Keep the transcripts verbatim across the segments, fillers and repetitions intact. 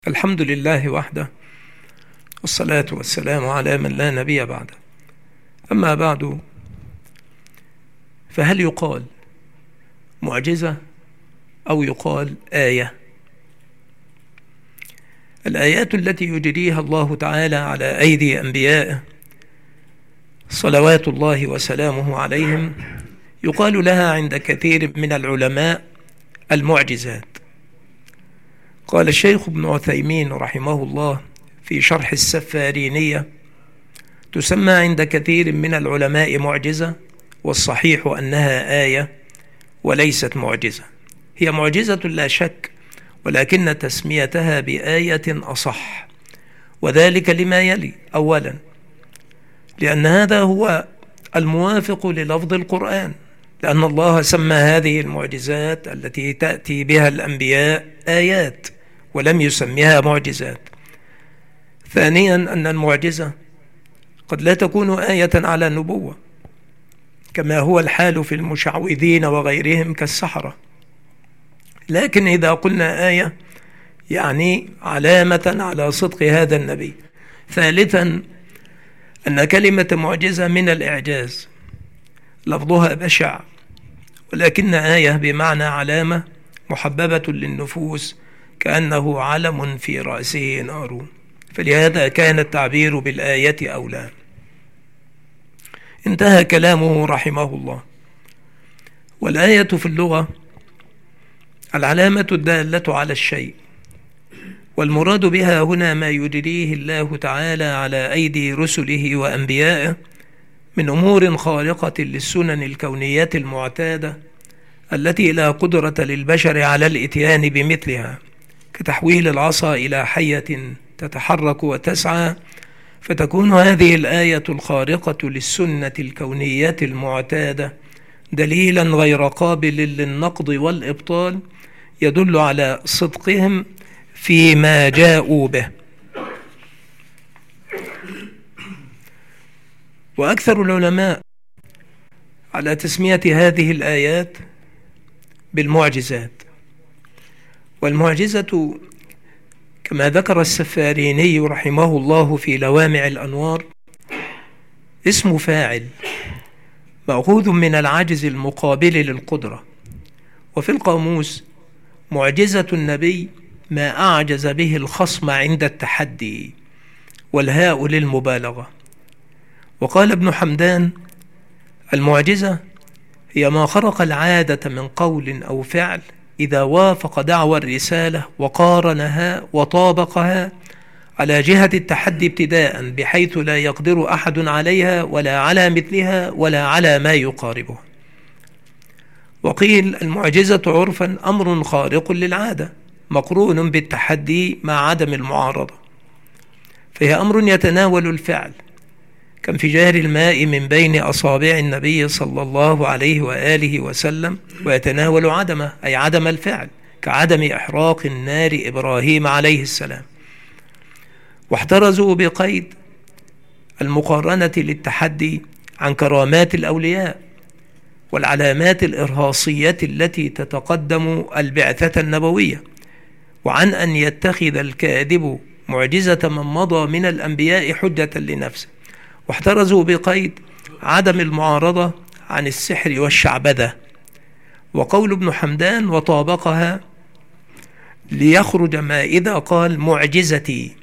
الحمد لله وحده، والصلاة والسلام على من لا نبي بعده. أما بعد، فهل يقال معجزة أو يقال آية؟ الآيات التي يجريها الله تعالى على أيدي أنبيائه صلوات الله وسلامه عليهم يقال لها عند كثير من العلماء المعجزات. قال الشيخ ابن عثيمين رحمه الله في شرح السفارينية: تسمى عند كثير من العلماء معجزة، والصحيح أنها آية وليست معجزة. هي معجزة لا شك، ولكن تسميتها بآية أصح، وذلك لما يلي: أولا، لأن هذا هو الموافق للفظ القرآن، لأن الله سمى هذه المعجزات التي تأتي بها الأنبياء آيات ولم يسميها معجزات. ثانيا، أن المعجزة قد لا تكون آية على النبوة، كما هو الحال في المشعوذين وغيرهم كالسحرة، لكن إذا قلنا آية يعني علامة على صدق هذا النبي. ثالثا، أن كلمة معجزة من الإعجاز، لفظها بشع، ولكن آية بمعنى علامة محببة للنفوس، كأنه علم في رأسه نار، فلهذا كان التعبير بالآية أولى. انتهى كلامه رحمه الله. والآية في اللغة العلامة الدالة على الشيء، والمراد بها هنا ما يجريه الله تعالى على أيدي رسله وأنبيائه من أمور خارقة للسنن الكونية المعتادة التي لا قدرة للبشر على الإتيان بمثلها، كتحويل العصا إلى حية تتحرك وتسعى، فتكون هذه الآية الخارقة للسنة الكونية المعتادة دليلا غير قابل للنقض والإبطال، يدل على صدقهم فيما جاءوا به. وأكثر العلماء على تسمية هذه الآيات بالمعجزات. والمعجزة كما ذكر السفاريني رحمه الله في لوامع الأنوار اسم فاعل مأخوذ من العجز المقابل للقدرة، وفي القاموس معجزة النبي ما أعجز به الخصم عند التحدي، والهاء للمبالغة. وقال ابن حمدان: المعجزة هي ما خرق العادة من قول أو فعل إذا وافق دعوى الرسالة وقارنها وطابقها على جهة التحدي ابتداء، بحيث لا يقدر أحد عليها ولا على مثلها ولا على ما يقاربه. وقيل: المعجزة عرفا أمر خارق للعادة مقرون بالتحدي مع عدم المعارضة، فهي أمر يتناول الفعل كانفجار الماء من بين أصابع النبي صلى الله عليه وآله وسلم، ويتناول عدمه أي عدم الفعل، كعدم إحراق النار إبراهيم عليه السلام. واحترزوا بقيد المقارنة للتحدي عن كرامات الأولياء والعلامات الإرهاصية التي تتقدم البعثة النبوية، وعن أن يتخذ الكاذب معجزة من مضى من الأنبياء حجة لنفسه. واحترزوا بقيد عدم المعارضة عن السحر والشعبذة. وقول ابن حمدان: وطابقها، ليخرج ما إذا قال معجزتي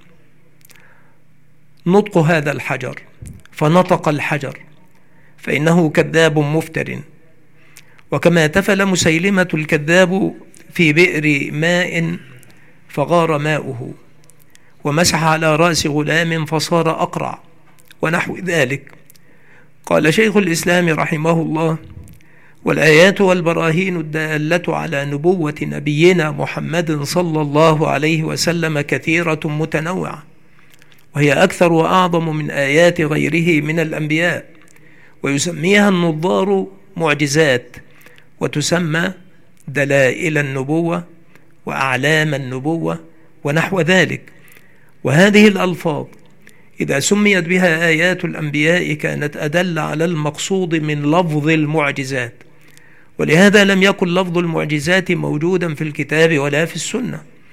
نطق هذا الحجر، فنطق الحجر، فإنه كذاب مفتر. وكما تفل مسيلمة الكذاب في بئر ماء فغار ماؤه، ومسح على رأس غلام فصار أقرع، ونحو ذلك. قال شيخ الإسلام رحمه الله: والآيات والبراهين الدالة على نبوة نبينا محمد صلى الله عليه وسلم كثيرة متنوعة، وهي أكثر وأعظم من آيات غيره من الأنبياء، ويسميها النظار معجزات، وتسمى دلائل النبوة وأعلام النبوة ونحو ذلك. وهذه الألفاظ إذا سميت بها آيات الأنبياء كانت أدل على المقصود من لفظ المعجزات، ولهذا لم يكن لفظ المعجزات موجودا في الكتاب ولا في السنة،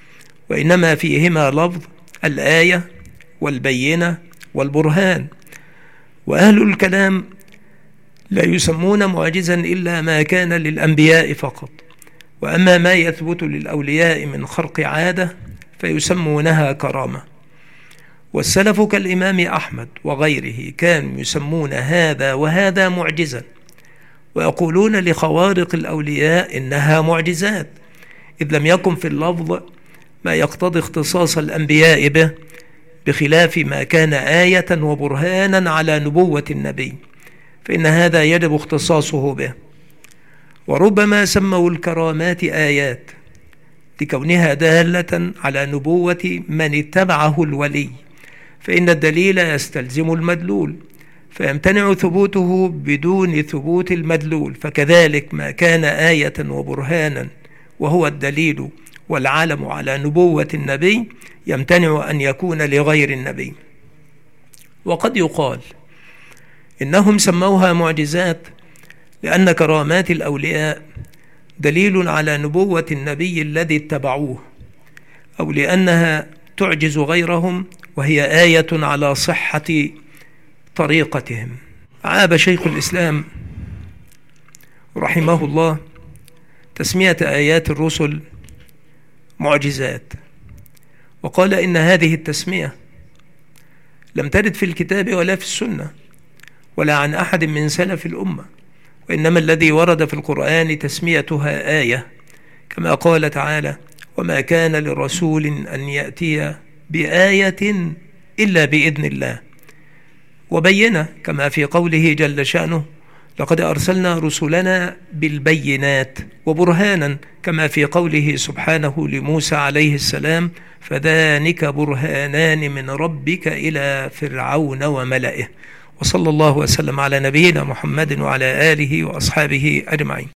وإنما فيهما لفظ الآية والبينة والبرهان. وأهل الكلام لا يسمون معجزا إلا ما كان للأنبياء فقط، وأما ما يثبت للأولياء من خرق عادة فيسمونها كرامة. والسلف كالإمام أحمد وغيره كانوا يسمون هذا وهذا معجزا، ويقولون لخوارق الأولياء إنها معجزات، إذ لم يكن في اللفظ ما يقتضي اختصاص الأنبياء به، بخلاف ما كان آية وبرهانا على نبوة النبي، فإن هذا يجب اختصاصه به. وربما سموا الكرامات آيات لكونها دالة على نبوة من اتبعه الولي، فإن الدليل يستلزم المدلول، فيمتنع ثبوته بدون ثبوت المدلول. فكذلك ما كان آية وبرهانا وهو الدليل والعلم على نبوة النبي يمتنع أن يكون لغير النبي. وقد يقال إنهم سموها معجزات لأن كرامات الأولياء دليل على نبوة النبي الذي اتبعوه، أو لأنها تعجز غيرهم وهي آية على صحة طريقتهم. عاب شيخ الإسلام رحمه الله تسمية آيات الرسل معجزات، وقال إن هذه التسمية لم ترد في الكتاب ولا في السنة ولا عن أحد من سلف الأمة، وإنما الذي ورد في القرآن تسميتها آية، كما قال تعالى: وما كان لرسول أن يأتي بآية إلا بإذن الله. وبينه كما في قوله جل شأنه: لقد أرسلنا رسلنا بالبينات وبرهانا، كما في قوله سبحانه لموسى عليه السلام: فذلك برهانان من ربك إلى فرعون وملئه. وصلى الله وسلم على نبينا محمد وعلى آله وأصحابه أجمعين.